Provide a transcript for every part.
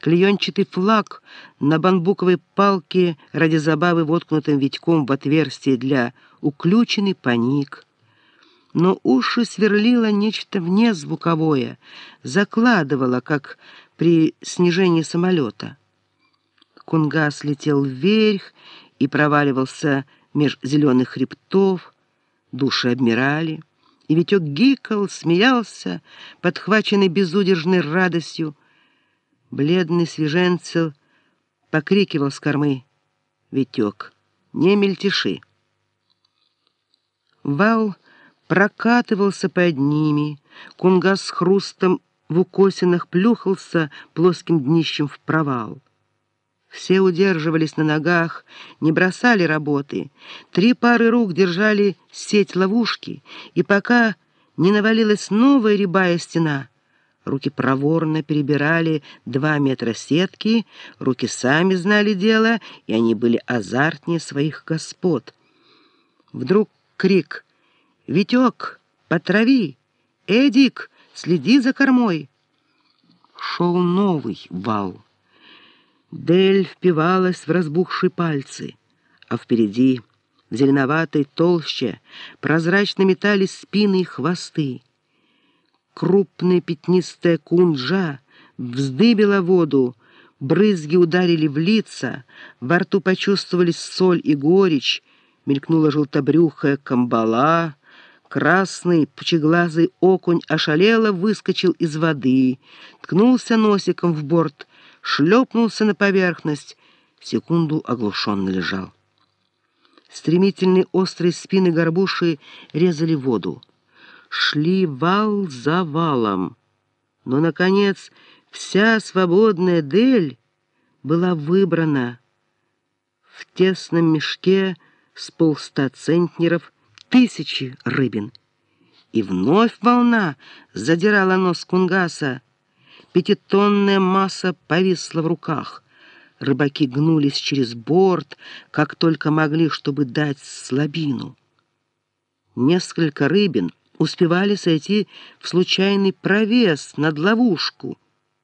клеенчатый флаг на бамбуковой палке ради забавы воткнутым Витьком в отверстие для уключенный паник. Но уши сверлило нечто внезвуковое, закладывало, как при снижении самолета. Кунгас летел вверх и проваливался меж зеленых хребтов, души обмирали, и Витек гикал, смеялся, подхваченный безудержной радостью. Бледный свеженцел покрикивал с кормы: «Витек, не мельтеши!» Вал прокатывался под ними, Кунгас с хрустом в укосинах плюхался плоским днищем в провал. Все удерживались на ногах, не бросали работы. 3 пары рук держали сеть ловушки, и пока не навалилась новая рябая стена, руки проворно перебирали 2 метра сетки, руки сами знали дело, и они были азартнее своих господ. Вдруг крик: «Витек, потрави! Эдик, следи за кормой!» Шел новый вал. Дель впивалась в разбухшие пальцы, а впереди, в зеленоватой толще, прозрачно метались спины и хвосты. Крупная пятнистая кунжа вздыбила воду, брызги ударили в лица, во рту почувствовались соль и горечь, мелькнула желтобрюхая камбала, красный пучеглазый окунь ошалело выскочил из воды, ткнулся носиком в борт, шлепнулся на поверхность, секунду оглушенно лежал. Стремительные острые спины горбуши резали воду. Шли вал за валом. Но, наконец, вся свободная Дель была выбрана. В тесном мешке с 100 центнеров 1000 рыбин. И вновь волна задирала нос Кунгаса. 5-тонная масса повисла в руках. Рыбаки гнулись через борт, как только могли, чтобы дать слабину. Несколько рыбин успевали сойти в случайный провес над ловушку.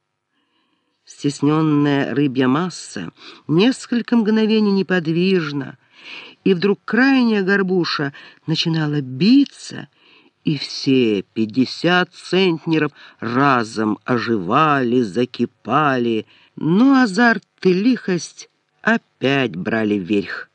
Стесненная рыбья масса несколько мгновений неподвижна, и вдруг крайняя горбуша начинала биться, и все 50 центнеров разом оживали, закипали, но азарт и лихость опять брали вверх.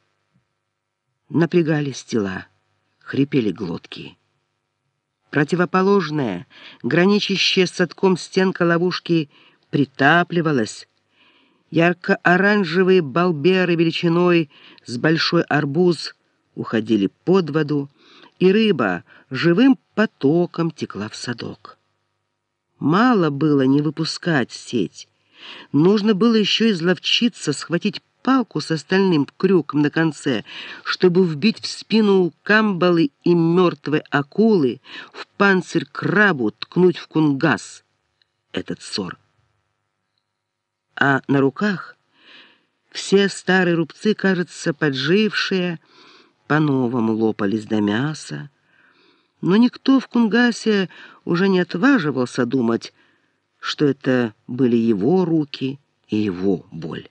Напрягались тела, хрипели глотки. Противоположная, граничащая с садком стенка ловушки, притапливалась. Ярко-оранжевые балберы величиной с большой арбуз уходили под воду, и рыба живым потоком текла в садок. Мало было не выпускать сеть. Нужно было еще изловчиться, схватить палку с остальным крюком на конце, чтобы вбить в спину камбалы и мертвой акулы, в панцирь крабу ткнуть в Кунгас этот ссор. А на руках все старые рубцы, кажется, поджившие, по-новому лопались до мяса. Но никто в Кунгасе уже не отваживался думать, что это были его руки и его боль.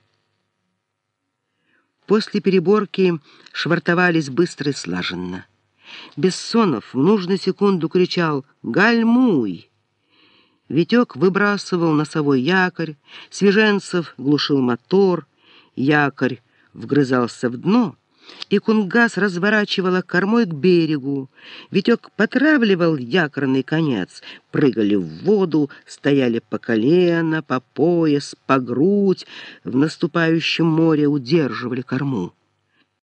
После переборки швартовались быстро и слаженно. Бессонов в нужную секунду кричал «Гальмуй!». Витек выбрасывал носовой якорь, Свеженцев глушил мотор, якорь вгрызался в дно, и Кунгас разворачивала кормой к берегу. Витек потравливал якорный конец, прыгали в воду, стояли по колено, по пояс, по грудь, в наступающем море удерживали корму.